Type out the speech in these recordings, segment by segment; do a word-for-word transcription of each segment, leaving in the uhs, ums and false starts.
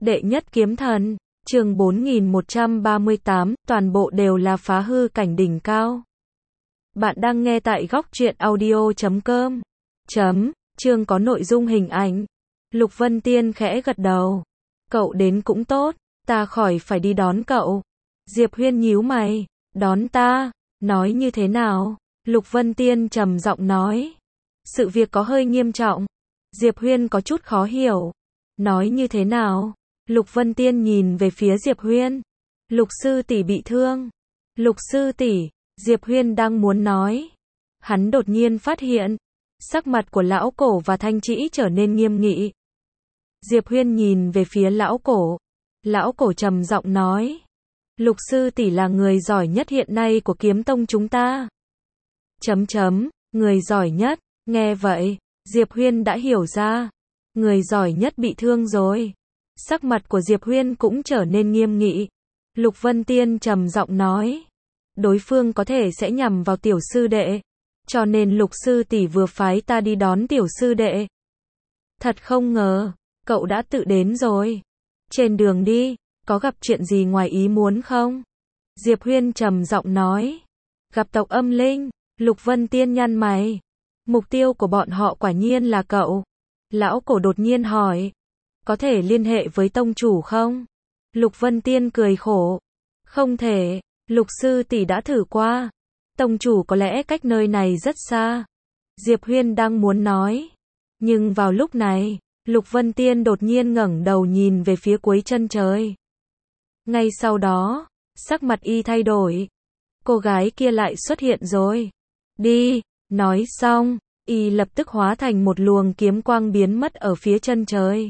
Đệ nhất kiếm thần, chương bốn nghìn một trăm ba mươi tám, toàn bộ đều là phá hư cảnh đỉnh cao. Bạn đang nghe tại góc truyện audio chấm com. Chấm, chương có nội dung hình ảnh. Lục Vân Tiên khẽ gật đầu. Cậu đến cũng tốt, ta khỏi phải đi đón cậu. Diệp Huyên nhíu mày, đón ta, nói như thế nào? Lục Vân Tiên trầm giọng nói. Sự việc có hơi nghiêm trọng. Diệp Huyên có chút khó hiểu. Nói như thế nào? Lục Vân Tiên nhìn về phía Diệp Huyên. Lục sư tỷ bị thương. Lục sư tỷ, Diệp Huyên đang muốn nói. Hắn đột nhiên phát hiện, sắc mặt của lão cổ và Thanh Trĩ trở nên nghiêm nghị. Diệp Huyên nhìn về phía lão cổ. Lão cổ trầm giọng nói. Lục sư tỷ là người giỏi nhất hiện nay của kiếm tông chúng ta. Chấm chấm, người giỏi nhất, nghe vậy, Diệp Huyên đã hiểu ra. Người giỏi nhất bị thương rồi. Sắc mặt của Diệp Huyên cũng trở nên nghiêm nghị. Lục Vân Tiên trầm giọng nói. Đối phương có thể sẽ nhằm vào tiểu sư đệ. Cho nên lục sư tỷ vừa phái ta đi đón tiểu sư đệ. Thật không ngờ, cậu đã tự đến rồi. Trên đường đi, có gặp chuyện gì ngoài ý muốn không? Diệp Huyên trầm giọng nói. Gặp tộc âm linh, Lục Vân Tiên nhăn mày. Mục tiêu của bọn họ quả nhiên là cậu. Lão cổ đột nhiên hỏi. Có thể liên hệ với tông chủ không? Lục Vân Tiên cười khổ. Không thể, Lục sư tỷ đã thử qua. Tông chủ có lẽ cách nơi này rất xa. Diệp Huyên đang muốn nói. Nhưng vào lúc này, Lục Vân Tiên đột nhiên ngẩng đầu nhìn về phía cuối chân trời. Ngay sau đó, sắc mặt y thay đổi. Cô gái kia lại xuất hiện rồi. Đi, nói xong, y lập tức hóa thành một luồng kiếm quang biến mất ở phía chân trời.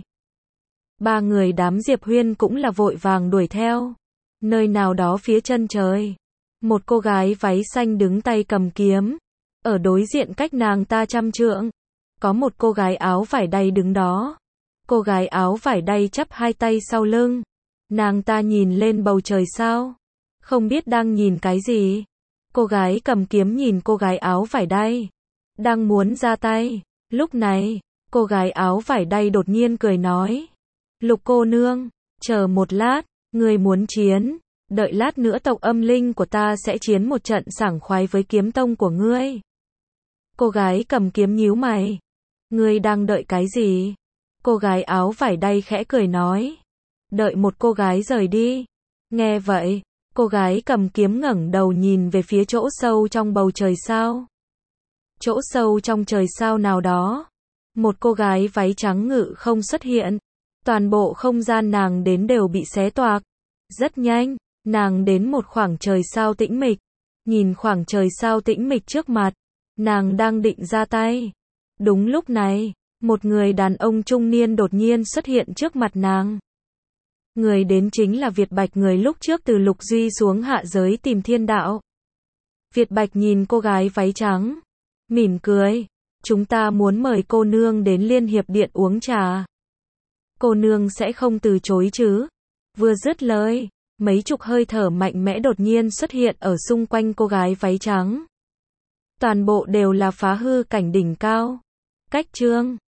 Ba người đám Diệp Huyên cũng là vội vàng đuổi theo. Nơi nào đó phía chân trời, một cô gái váy xanh đứng tay cầm kiếm. Ở đối diện cách nàng ta trăm trượng, có một cô gái áo vải đay đứng đó. Cô gái áo vải đay chắp hai tay sau lưng. Nàng ta nhìn lên bầu trời sao? Không biết đang nhìn cái gì. Cô gái cầm kiếm nhìn cô gái áo vải đay, đang muốn ra tay. Lúc này, cô gái áo vải đay đột nhiên cười nói. Lục cô nương, chờ một lát, người muốn chiến, đợi lát nữa tộc âm linh của ta sẽ chiến một trận sảng khoái với kiếm tông của ngươi. Cô gái cầm kiếm nhíu mày. Ngươi đang đợi cái gì? Cô gái áo vải đay khẽ cười nói. Đợi một cô gái rời đi. Nghe vậy, cô gái cầm kiếm ngẩng đầu nhìn về phía chỗ sâu trong bầu trời sao. Chỗ sâu trong trời sao nào đó, một cô gái váy trắng ngự không xuất hiện. Toàn bộ không gian nàng đến đều bị xé toạc. Rất nhanh, nàng đến một khoảng trời sao tĩnh mịch. Nhìn khoảng trời sao tĩnh mịch trước mặt, nàng đang định ra tay. Đúng lúc này, một người đàn ông trung niên đột nhiên xuất hiện trước mặt nàng. Người đến chính là Việt Bạch, người lúc trước từ Lục Duy xuống hạ giới tìm thiên đạo. Việt Bạch nhìn cô gái váy trắng, mỉm cười. Chúng ta muốn mời cô nương đến Liên Hiệp Điện uống trà. Cô nương sẽ không từ chối chứ? Vừa dứt lời, mấy chục hơi thở mạnh mẽ đột nhiên xuất hiện ở xung quanh cô gái váy trắng. Toàn bộ đều là phá hư cảnh đỉnh cao. Cách chương